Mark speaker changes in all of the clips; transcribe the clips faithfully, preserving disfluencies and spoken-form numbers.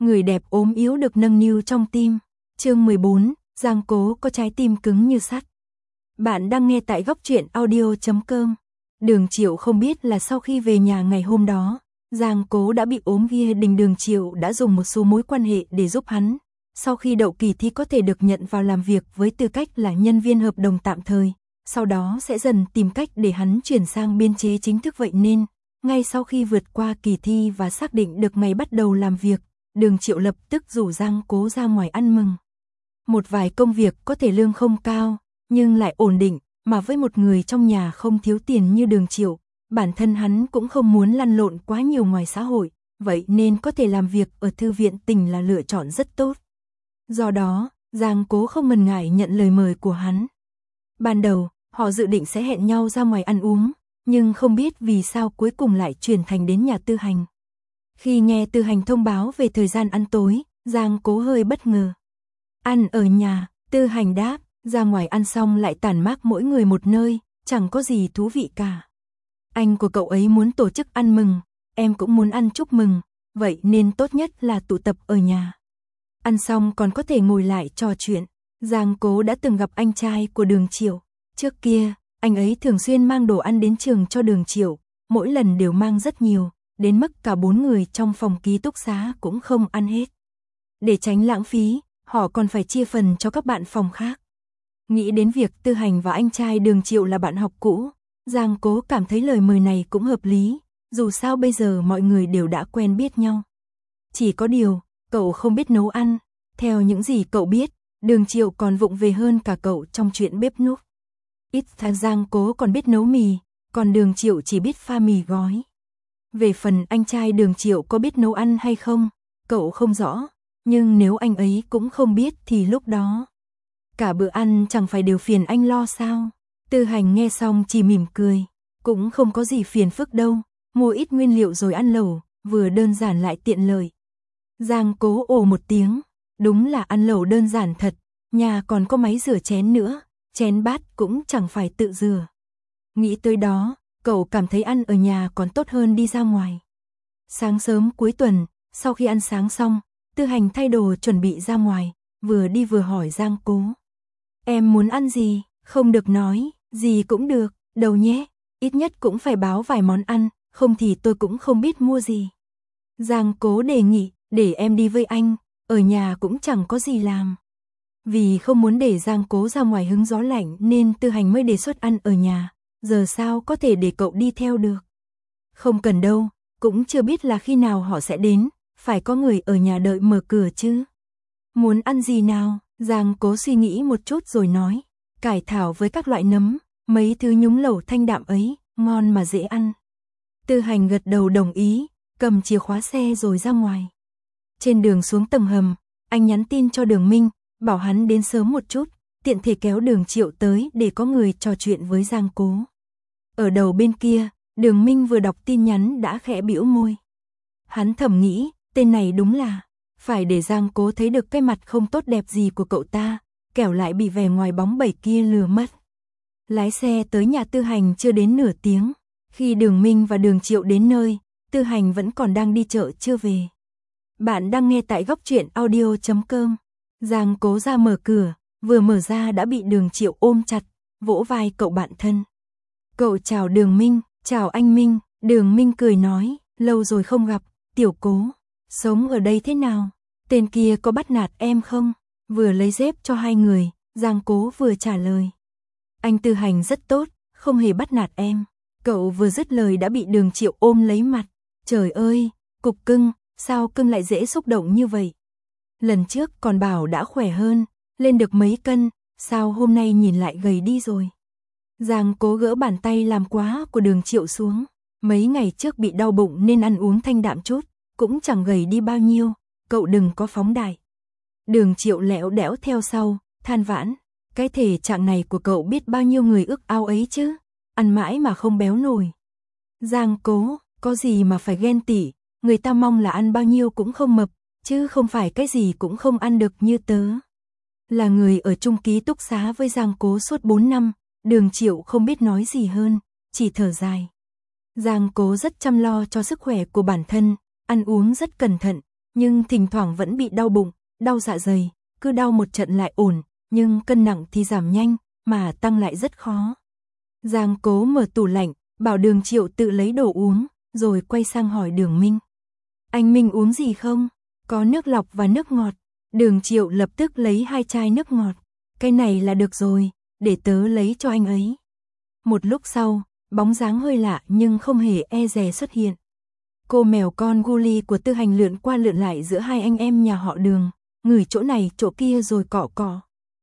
Speaker 1: người đẹp ốm yếu được nâng niu trong tim. Chương mười bốn, Giang Cố có trái tim cứng như sắt. Bạn đang nghe tại góc truyện audio chấm com. Đường Triệu không biết là sau khi về nhà ngày hôm đó, Giang Cố đã bị ốm ghi đình. Đường Triệu đã dùng một số mối quan hệ để giúp hắn. Sau khi đậu kỳ thi có thể được nhận vào làm việc với tư cách là nhân viên hợp đồng tạm thời, sau đó sẽ dần tìm cách để hắn chuyển sang biên chế chính thức. Vậy nên, ngay sau khi vượt qua kỳ thi và xác định được ngày bắt đầu làm việc, Đường Triệu lập tức rủ Giang Cố ra ngoài ăn mừng. Một vài công việc có thể lương không cao, nhưng lại ổn định, mà với một người trong nhà không thiếu tiền như Đường Triệu, bản thân hắn cũng không muốn lăn lộn quá nhiều ngoài xã hội, vậy nên có thể làm việc ở thư viện tỉnh là lựa chọn rất tốt. Do đó, Giang Cố không ngần ngại nhận lời mời của hắn. Ban đầu, họ dự định sẽ hẹn nhau ra ngoài ăn uống, nhưng không biết vì sao cuối cùng lại chuyển thành đến nhà Tư Hành. Khi nghe Tư Hành thông báo về thời gian ăn tối, Giang Cố hơi bất ngờ. Ăn ở nhà, Tư Hành đáp, ra ngoài ăn xong lại tản mát mỗi người một nơi, chẳng có gì thú vị cả. Anh của cậu ấy muốn tổ chức ăn mừng, em cũng muốn ăn chúc mừng, vậy nên tốt nhất là tụ tập ở nhà. Ăn xong còn có thể ngồi lại trò chuyện. Giang Cố đã từng gặp anh trai của Đường Triệu. Trước kia, anh ấy thường xuyên mang đồ ăn đến trường cho Đường Triệu, mỗi lần đều mang rất nhiều, đến mức cả bốn người trong phòng ký túc xá cũng không ăn hết. Để tránh lãng phí, họ còn phải chia phần cho các bạn phòng khác. Nghĩ đến việc Tư Hành và anh trai Đường Triệu là bạn học cũ, Giang Cố cảm thấy lời mời này cũng hợp lý, dù sao bây giờ mọi người đều đã quen biết nhau. Chỉ có điều, cậu không biết nấu ăn, theo những gì cậu biết, Đường Triệu còn vụng về hơn cả cậu trong chuyện bếp núc. Ít ra Giang Cố còn biết nấu mì, còn Đường Triệu chỉ biết pha mì gói. Về phần anh trai Đường Triệu có biết nấu ăn hay không, cậu không rõ, nhưng nếu anh ấy cũng không biết thì lúc đó, cả bữa ăn chẳng phải đều phiền anh lo sao? Tư Hành nghe xong chỉ mỉm cười, cũng không có gì phiền phức đâu, mua ít nguyên liệu rồi ăn lẩu, vừa đơn giản lại tiện lợi. Giang Cố ồ một tiếng, đúng là ăn lẩu đơn giản thật, nhà còn có máy rửa chén nữa, chén bát cũng chẳng phải tự rửa. Nghĩ tới đó, cậu cảm thấy ăn ở nhà còn tốt hơn đi ra ngoài. Sáng sớm cuối tuần, sau khi ăn sáng xong, Tư Hành thay đồ chuẩn bị ra ngoài, vừa đi vừa hỏi Giang Cố. Em muốn ăn gì? Không được nói, gì cũng được, đâu nhé, ít nhất cũng phải báo vài món ăn, không thì tôi cũng không biết mua gì. Giang Cố đề nghị, để em đi với anh, ở nhà cũng chẳng có gì làm. Vì không muốn để Giang Cố ra ngoài hứng gió lạnh nên Tư Hành mới đề xuất ăn ở nhà, giờ sao có thể để cậu đi theo được. Không cần đâu, cũng chưa biết là khi nào họ sẽ đến, phải có người ở nhà đợi mở cửa chứ. Muốn ăn gì nào? Giang Cố suy nghĩ một chút rồi nói, cải thảo với các loại nấm, mấy thứ nhúng lẩu thanh đạm ấy, ngon mà dễ ăn. Tư Hành gật đầu đồng ý, cầm chìa khóa xe rồi ra ngoài. Trên đường xuống tầng hầm, anh nhắn tin cho Đường Minh, bảo hắn đến sớm một chút, tiện thể kéo Đường Triệu tới để có người trò chuyện với Giang Cố. Ở đầu bên kia, Đường Minh vừa đọc tin nhắn đã khẽ bĩu môi. Hắn thầm nghĩ, tên này đúng là, phải để Giang Cố thấy được cái mặt không tốt đẹp gì của cậu ta, kẻo lại bị vẻ ngoài bóng bẩy kia lừa mất. Lái xe tới nhà Tư Hành chưa đến nửa tiếng, khi Đường Minh và Đường Triệu đến nơi, Tư Hành vẫn còn đang đi chợ chưa về. Bạn đang nghe tại góc truyện audio chấm com. Giang Cố ra mở cửa, vừa mở ra đã bị Đường Triệu ôm chặt, vỗ vai cậu bạn thân. Cậu chào Đường Minh, chào anh Minh. Đường Minh cười nói, lâu rồi không gặp, tiểu Cố, sống ở đây thế nào? Tên kia có bắt nạt em không? Vừa lấy dép cho hai người, Giang Cố vừa trả lời. Anh Tư Hành rất tốt, không hề bắt nạt em. Cậu vừa dứt lời đã bị Đường Triệu ôm lấy mặt. Trời ơi, cục cưng, sao cưng lại dễ xúc động như vậy? Lần trước còn bảo đã khỏe hơn, lên được mấy cân, sao hôm nay nhìn lại gầy đi rồi? Giang Cố gỡ bàn tay làm quá của Đường Triệu xuống. Mấy ngày trước bị đau bụng nên ăn uống thanh đạm chút, cũng chẳng gầy đi bao nhiêu, cậu đừng có phóng đại. Đường Triệu lẽo đẽo theo sau, than vãn, cái thể trạng này của cậu biết bao nhiêu người ước ao ấy chứ, ăn mãi mà không béo nổi. Giang Cố, có gì mà phải ghen tị, người ta mong là ăn bao nhiêu cũng không mập, chứ không phải cái gì cũng không ăn được như tớ. Là người ở chung ký túc xá với Giang Cố suốt bốn năm, Đường Triệu không biết nói gì hơn, chỉ thở dài. Giang Cố rất chăm lo cho sức khỏe của bản thân, ăn uống rất cẩn thận, nhưng thỉnh thoảng vẫn bị đau bụng, đau dạ dày, cứ đau một trận lại ổn, nhưng cân nặng thì giảm nhanh, mà tăng lại rất khó. Giang Cố mở tủ lạnh, bảo Đường Triệu tự lấy đồ uống, rồi quay sang hỏi Đường Minh. Anh Minh uống gì không? Có nước lọc và nước ngọt. Đường Triệu lập tức lấy hai chai nước ngọt. Cái này là được rồi, để tớ lấy cho anh ấy. Một lúc sau, bóng dáng hơi lạ nhưng không hề e dè xuất hiện. Cô mèo con Guli của Tư Hành lượn qua lượn lại giữa hai anh em nhà họ Đường, ngửi chỗ này chỗ kia rồi cọ cọ.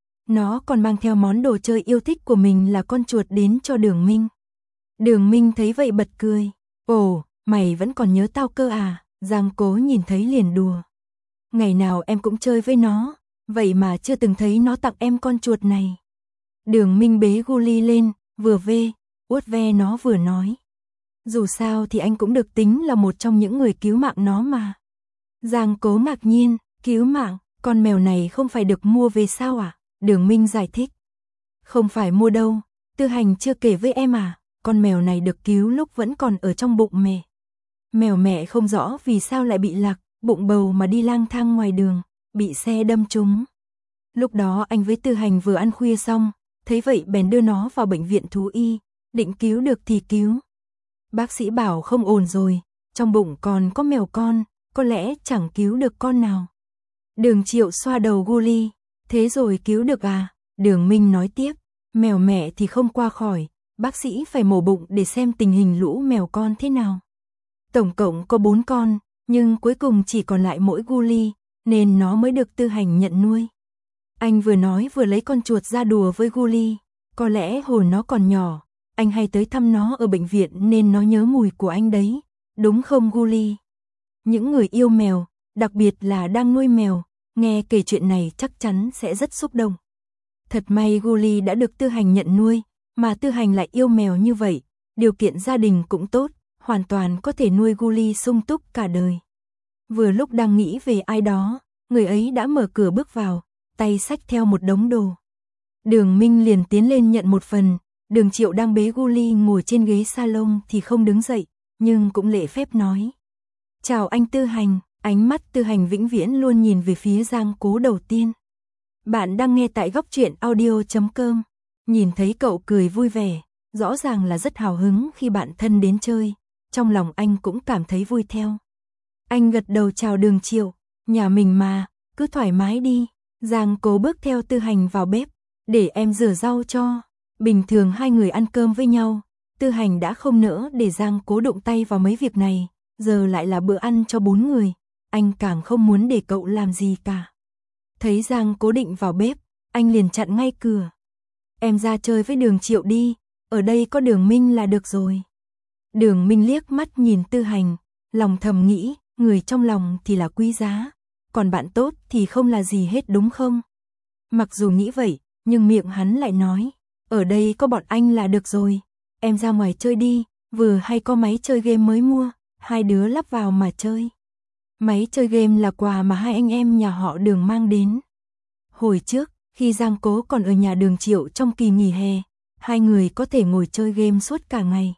Speaker 1: Nó còn mang theo món đồ chơi yêu thích của mình là con chuột đến cho Đường Minh. Đường Minh thấy vậy bật cười. Ồ, mày vẫn còn nhớ tao cơ à? Giang Cố nhìn thấy liền đùa. Ngày nào em cũng chơi với nó, vậy mà chưa từng thấy nó tặng em con chuột này. Đường Minh bế Guli lên, vừa vê, uốt ve nó vừa nói. Dù sao thì anh cũng được tính là một trong những người cứu mạng nó mà. Giang Cố ngạc nhiên, cứu mạng, con mèo này không phải được mua về sao à? Đường Minh giải thích. Không phải mua đâu, Tư Hành chưa kể với em à, con mèo này được cứu lúc vẫn còn ở trong bụng mẹ. Mèo mẹ không rõ vì sao lại bị lạc, bụng bầu mà đi lang thang ngoài đường, bị xe đâm trúng. Lúc đó anh với Tư Hành vừa ăn khuya xong, thấy vậy bèn đưa nó vào bệnh viện thú y, định cứu được thì cứu. Bác sĩ bảo không ổn rồi, trong bụng còn có mèo con, có lẽ chẳng cứu được con nào. Đường Triệu xoa đầu Guli, thế rồi cứu được à? Đường Minh nói tiếp, mèo mẹ thì không qua khỏi, bác sĩ phải mổ bụng để xem tình hình lũ mèo con thế nào. Tổng cộng có bốn con, nhưng cuối cùng chỉ còn lại mỗi Guli, nên nó mới được Tư Hành nhận nuôi. Anh vừa nói vừa lấy con chuột ra đùa với Guli, có lẽ hồi nó còn nhỏ, anh hay tới thăm nó ở bệnh viện nên nó nhớ mùi của anh đấy, đúng không Guli? Những người yêu mèo, đặc biệt là đang nuôi mèo, nghe kể chuyện này chắc chắn sẽ rất xúc động. Thật may Guli đã được Tư Hành nhận nuôi, mà Tư Hành lại yêu mèo như vậy, điều kiện gia đình cũng tốt, hoàn toàn có thể nuôi Guli sung túc cả đời. Vừa lúc đang nghĩ về ai đó, người ấy đã mở cửa bước vào, tay xách theo một đống đồ. Đường Minh liền tiến lên nhận một phần, Đường Triệu đang bế Guli ngồi trên ghế salon thì không đứng dậy, nhưng cũng lễ phép nói. Chào anh Tư Hành, ánh mắt Tư Hành vĩnh viễn luôn nhìn về phía Giang Cố đầu tiên. Bạn đang nghe tại góc truyện audio chấm com, nhìn thấy cậu cười vui vẻ, rõ ràng là rất hào hứng khi bạn thân đến chơi, trong lòng anh cũng cảm thấy vui theo. Anh gật đầu chào Đường Triệu, nhà mình mà, cứ thoải mái đi. Giang Cố bước theo Tư Hành vào bếp, để em rửa rau cho. Bình thường hai người ăn cơm với nhau, Tư Hành đã không nỡ để Giang Cố đụng tay vào mấy việc này, giờ lại là bữa ăn cho bốn người, anh càng không muốn để cậu làm gì cả. Thấy Giang Cố định vào bếp, anh liền chặn ngay cửa. Em ra chơi với Đường Triệu đi, ở đây có Đường Minh là được rồi. Đường Minh liếc mắt nhìn Tư Hành, lòng thầm nghĩ, người trong lòng thì là quý giá, còn bạn tốt thì không là gì hết đúng không? Mặc dù nghĩ vậy, nhưng miệng hắn lại nói, ở đây có bọn anh là được rồi, em ra ngoài chơi đi, vừa hay có máy chơi game mới mua, hai đứa lắp vào mà chơi. Máy chơi game là quà mà hai anh em nhà họ Đường mang đến. Hồi trước, khi Giang Cố còn ở nhà Đường Triệu trong kỳ nghỉ hè, hai người có thể ngồi chơi game suốt cả ngày.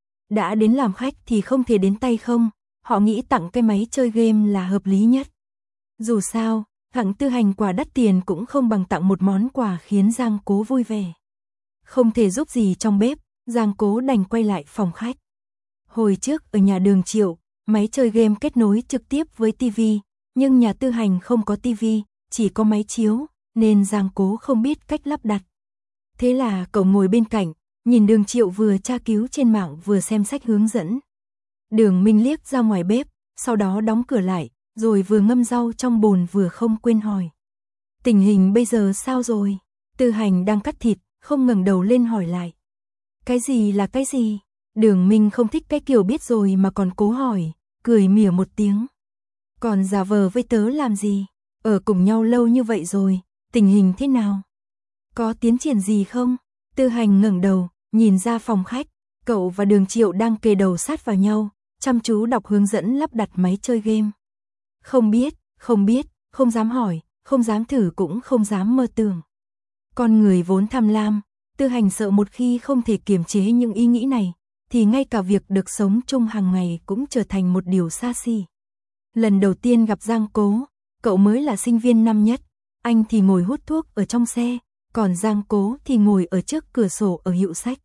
Speaker 1: Đã đến làm khách thì không thể đến tay không, họ nghĩ tặng cái máy chơi game là hợp lý nhất. Dù sao, tặng Tư Hành quà đắt tiền cũng không bằng tặng một món quà khiến Giang Cố vui vẻ. Không thể giúp gì trong bếp, Giang Cố đành quay lại phòng khách. Hồi trước ở nhà Đường Triệu, máy chơi game kết nối trực tiếp với tivi, nhưng nhà Tư Hành không có tivi, chỉ có máy chiếu, nên Giang Cố không biết cách lắp đặt. Thế là cậu ngồi bên cạnh, nhìn Đường Triệu vừa tra cứu trên mạng vừa xem sách hướng dẫn. Đường Minh liếc ra ngoài bếp, sau đó đóng cửa lại, rồi vừa ngâm rau trong bồn vừa không quên hỏi. Tình hình bây giờ sao rồi? Tư Hành đang cắt thịt, không ngẩng đầu lên hỏi lại. Cái gì là cái gì? Đường Minh không thích cái kiểu biết rồi mà còn cố hỏi, cười mỉa một tiếng. Còn giả vờ với tớ làm gì? Ở cùng nhau lâu như vậy rồi, tình hình thế nào? Có tiến triển gì không? Tư Hành ngẩng đầu, nhìn ra phòng khách, cậu và Đường Triệu đang kề đầu sát vào nhau, chăm chú đọc hướng dẫn lắp đặt máy chơi game. Không biết, không biết, không dám hỏi, không dám thử cũng không dám mơ tưởng. Con người vốn tham lam, Tư Hành sợ một khi không thể kiềm chế những ý nghĩ này, thì ngay cả việc được sống chung hàng ngày cũng trở thành một điều xa xỉ. Lần đầu tiên gặp Giang Cố, cậu mới là sinh viên năm nhất, anh thì ngồi hút thuốc ở trong xe, còn Giang Cố thì ngồi ở trước cửa sổ ở hiệu sách.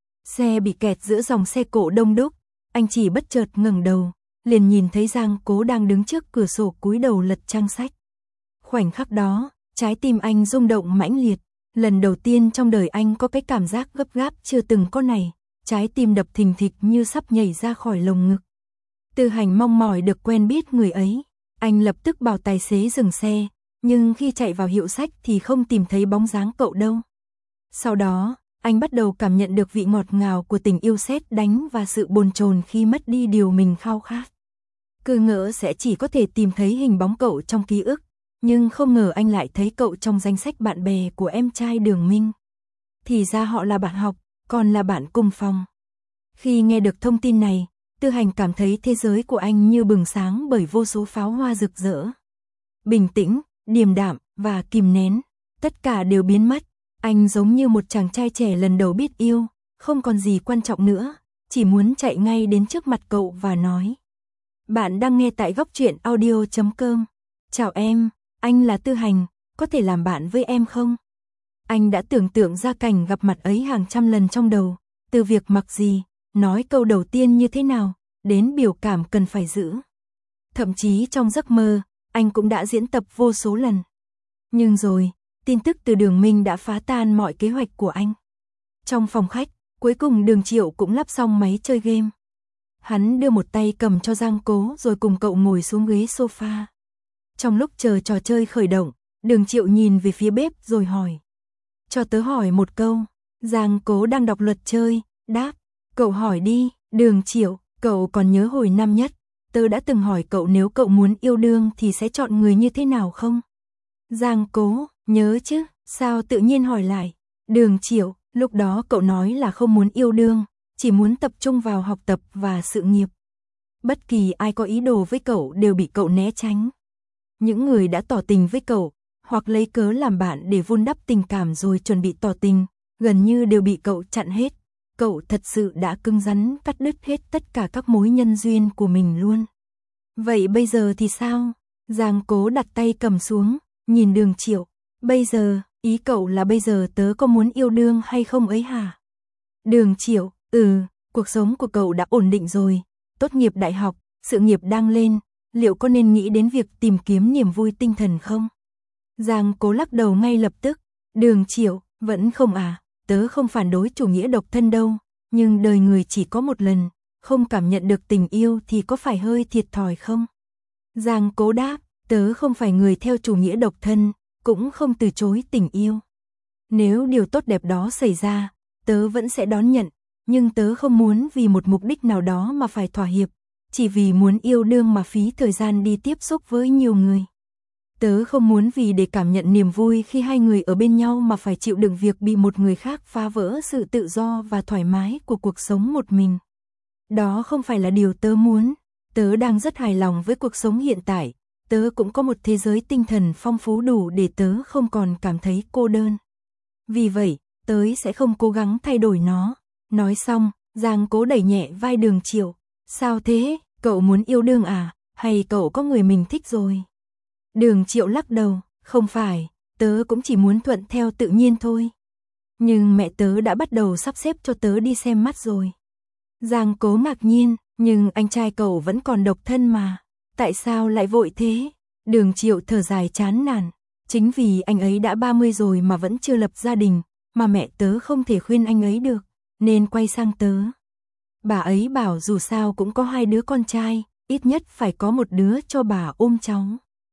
Speaker 1: Xe bị kẹt giữa dòng xe cộ đông đúc, anh chỉ bất chợt ngẩng đầu, liền nhìn thấy Giang Cố đang đứng trước cửa sổ cúi đầu lật trang sách. Khoảnh khắc đó, trái tim anh rung động mãnh liệt, lần đầu tiên trong đời anh có cái cảm giác gấp gáp chưa từng có này, trái tim đập thình thịch như sắp nhảy ra khỏi lồng ngực. Tư Hành mong mỏi được quen biết người ấy, anh lập tức bảo tài xế dừng xe, nhưng khi chạy vào hiệu sách thì không tìm thấy bóng dáng cậu đâu. Sau đó, anh bắt đầu cảm nhận được vị ngọt ngào của tình yêu sét đánh và sự bồn chồn khi mất đi điều mình khao khát. Cứ ngỡ sẽ chỉ có thể tìm thấy hình bóng cậu trong ký ức, nhưng không ngờ anh lại thấy cậu trong danh sách bạn bè của em trai Đường Minh. Thì ra họ là bạn học, còn là bạn cùng phòng. Khi nghe được thông tin này, Tư Hành cảm thấy thế giới của anh như bừng sáng bởi vô số pháo hoa rực rỡ. Bình tĩnh, điềm đạm và kìm nén, tất cả đều biến mất. Anh giống như một chàng trai trẻ lần đầu biết yêu, không còn gì quan trọng nữa, chỉ muốn chạy ngay đến trước mặt cậu và nói. Bạn đang nghe tại góc truyện audio chấm com. Chào em, anh là Tư Hành, có thể làm bạn với em không? Anh đã tưởng tượng ra cảnh gặp mặt ấy hàng trăm lần trong đầu, từ việc mặc gì, nói câu đầu tiên như thế nào, đến biểu cảm cần phải giữ. Thậm chí trong giấc mơ, anh cũng đã diễn tập vô số lần. Nhưng rồi, tin tức từ Đường Minh đã phá tan mọi kế hoạch của anh. Trong phòng khách, cuối cùng Đường Triệu cũng lắp xong máy chơi game. Hắn đưa một tay cầm cho Giang Cố rồi cùng cậu ngồi xuống ghế sofa. Trong lúc chờ trò chơi khởi động, Đường Triệu nhìn về phía bếp rồi hỏi. Cho tớ hỏi một câu. Giang Cố đang đọc luật chơi, đáp. Cậu hỏi đi, Đường Triệu, cậu còn nhớ hồi năm nhất, tớ đã từng hỏi cậu nếu cậu muốn yêu đương thì sẽ chọn người như thế nào không? Giang Cố, nhớ chứ, sao tự nhiên hỏi lại? Đường Triệu, lúc đó cậu nói là không muốn yêu đương, chỉ muốn tập trung vào học tập và sự nghiệp. Bất kỳ ai có ý đồ với cậu đều bị cậu né tránh. Những người đã tỏ tình với cậu, hoặc lấy cớ làm bạn để vun đắp tình cảm rồi chuẩn bị tỏ tình, gần như đều bị cậu chặn hết. Cậu thật sự đã cứng rắn cắt đứt hết tất cả các mối nhân duyên của mình luôn. Vậy bây giờ thì sao? Giang Cố đặt tay cầm xuống, nhìn Đường Triệu. Bây giờ, ý cậu là bây giờ tớ có muốn yêu đương hay không ấy hả? Đường Triệu, ừ, cuộc sống của cậu đã ổn định rồi, tốt nghiệp đại học, sự nghiệp đang lên, liệu có nên nghĩ đến việc tìm kiếm niềm vui tinh thần không? Giang Cố lắc đầu ngay lập tức. Đường Triệu, vẫn không à, tớ không phản đối chủ nghĩa độc thân đâu, nhưng đời người chỉ có một lần, không cảm nhận được tình yêu thì có phải hơi thiệt thòi không? Giang Cố đáp, tớ không phải người theo chủ nghĩa độc thân, cũng không từ chối tình yêu. Nếu điều tốt đẹp đó xảy ra, tớ vẫn sẽ đón nhận, nhưng tớ không muốn vì một mục đích nào đó mà phải thỏa hiệp, chỉ vì muốn yêu đương mà phí thời gian đi tiếp xúc với nhiều người. Tớ không muốn vì để cảm nhận niềm vui khi hai người ở bên nhau mà phải chịu đựng việc bị một người khác phá vỡ sự tự do và thoải mái của cuộc sống một mình. Đó không phải là điều tớ muốn, tớ đang rất hài lòng với cuộc sống hiện tại, tớ cũng có một thế giới tinh thần phong phú đủ để tớ không còn cảm thấy cô đơn. Vì vậy, tớ sẽ không cố gắng thay đổi nó. Nói xong, Giang Cố đẩy nhẹ vai Đường Triệu. Sao thế, cậu muốn yêu đương à, hay cậu có người mình thích rồi? Đường Triệu lắc đầu, không phải, tớ cũng chỉ muốn thuận theo tự nhiên thôi. Nhưng mẹ tớ đã bắt đầu sắp xếp cho tớ đi xem mắt rồi. Giang Cố ngạc nhiên, nhưng anh trai cậu vẫn còn độc thân mà, tại sao lại vội thế? Đường Triệu thở dài chán nản, chính vì anh ấy đã ba mươi rồi mà vẫn chưa lập gia đình, mà mẹ tớ không thể khuyên anh ấy được, nên quay sang tớ. Bà ấy bảo dù sao cũng có hai đứa con trai, ít nhất phải có một đứa cho bà ôm cháu.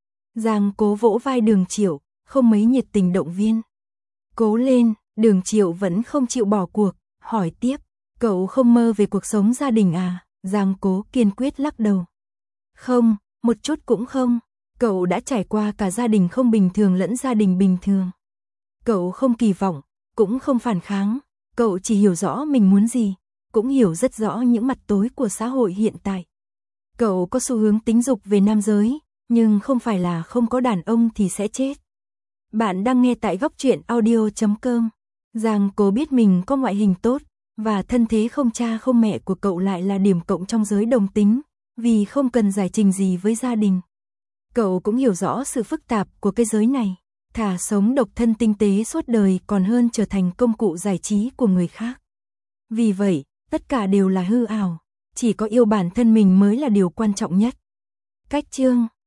Speaker 1: Giang Cố vỗ vai Đường Triệu, không mấy nhiệt tình động viên. Cố lên, Đường Triệu vẫn không chịu bỏ cuộc, hỏi tiếp, cậu không mơ về cuộc sống gia đình à? Giang Cố kiên quyết lắc đầu. Không, một chút cũng không, cậu đã trải qua cả gia đình không bình thường lẫn gia đình bình thường. Cậu không kỳ vọng, cũng không phản kháng, cậu chỉ hiểu rõ mình muốn gì, cũng hiểu rất rõ những mặt tối của xã hội hiện tại. Cậu có xu hướng tính dục về nam giới, nhưng không phải là không có đàn ông thì sẽ chết. Bạn đang nghe tại góc truyện audio chấm com. Giang Cố biết mình có ngoại hình tốt, và thân thế không cha không mẹ của cậu lại là điểm cộng trong giới đồng tính, vì không cần giải trình gì với gia đình. Cậu cũng hiểu rõ sự phức tạp của cái giới này, thà sống độc thân tinh tế suốt đời còn hơn trở thành công cụ giải trí của người khác. Vì vậy, tất cả đều là hư ảo, chỉ có yêu bản thân mình mới là điều quan trọng nhất. Cách chương